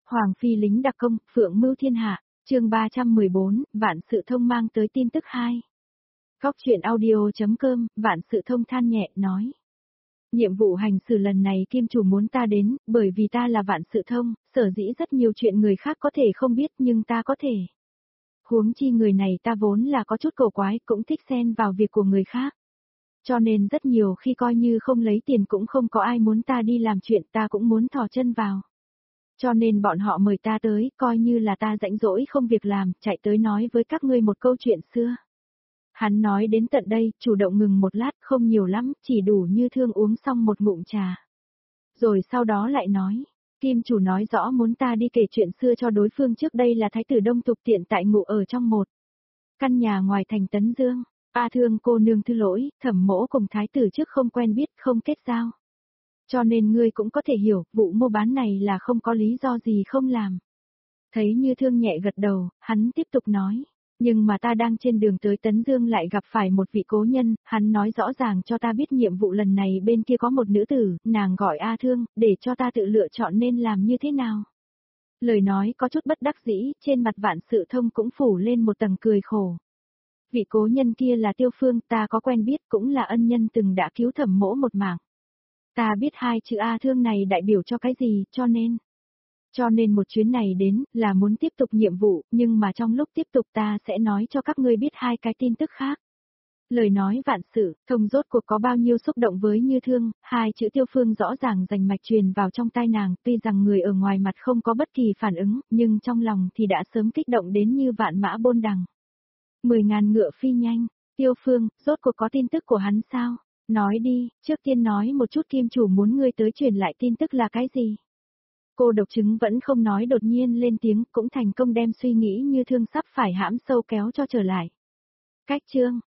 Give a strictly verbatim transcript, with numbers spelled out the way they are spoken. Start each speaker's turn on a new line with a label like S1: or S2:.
S1: Hoàng phi lính đặc công, phượng mưu thiên hạ, chương ba trăm mười bốn, vạn sự thông mang tới tin tức hai. Góc truyện audio.com, vạn sự thông than nhẹ, nói. Nhiệm vụ hành xử lần này kim chủ muốn ta đến, bởi vì ta là vạn sự thông, sở dĩ rất nhiều chuyện người khác có thể không biết nhưng ta có thể. Huống chi người này ta vốn là có chút cổ quái, cũng thích xen vào việc của người khác. Cho nên rất nhiều khi coi như không lấy tiền cũng không có ai muốn ta đi làm chuyện, ta cũng muốn thò chân vào. Cho nên bọn họ mời ta tới, coi như là ta rãnh rỗi không việc làm, chạy tới nói với các ngươi một câu chuyện xưa. Hắn nói đến tận đây, chủ động ngừng một lát, không nhiều lắm, chỉ đủ Như Thương uống xong một ngụm trà. Rồi sau đó lại nói, Kim chủ nói rõ muốn ta đi kể chuyện xưa cho đối phương, trước đây là thái tử Đông Tục tiện tại ngụ ở trong một căn nhà ngoài thành Tấn Dương. A Thương cô nương thứ lỗi, Thẩm mỗ cùng thái tử trước không quen biết, không kết giao. Cho nên ngươi cũng có thể hiểu, vụ mua bán này là không có lý do gì không làm. Thấy Như Thương nhẹ gật đầu, hắn tiếp tục nói. Nhưng mà ta đang trên đường tới Tấn Dương lại gặp phải một vị cố nhân, hắn nói rõ ràng cho ta biết nhiệm vụ lần này bên kia có một nữ tử, nàng gọi A Thương, để cho ta tự lựa chọn nên làm như thế nào. Lời nói có chút bất đắc dĩ, trên mặt vạn sự thông cũng phủ lên một tầng cười khổ. Vị cố nhân kia là Tiêu Phương, ta có quen biết, cũng là ân nhân từng đã cứu Thẩm mỗ một mạng. Ta biết hai chữ A Thương này đại biểu cho cái gì, cho nên... Cho nên một chuyến này đến, là muốn tiếp tục nhiệm vụ, nhưng mà trong lúc tiếp tục ta sẽ nói cho các ngươi biết hai cái tin tức khác. Lời nói vạn sự, thông rốt cuộc có bao nhiêu xúc động với Như Thương, hai chữ Tiêu Phương rõ ràng rành mạch truyền vào trong tai nàng, tuy rằng người ở ngoài mặt không có bất kỳ phản ứng, nhưng trong lòng thì đã sớm kích động đến như vạn mã bôn đằng. Mười ngàn ngựa phi nhanh, Tiêu Phương, rốt cuộc có tin tức của hắn sao? Nói đi, trước tiên nói một chút kim chủ muốn ngươi tới truyền lại tin tức là cái gì? Cô độc chứng vẫn không nói, đột nhiên lên tiếng, cũng thành công đem suy nghĩ Như Thương sắp phải hãm sâu kéo cho trở lại. Cách chương,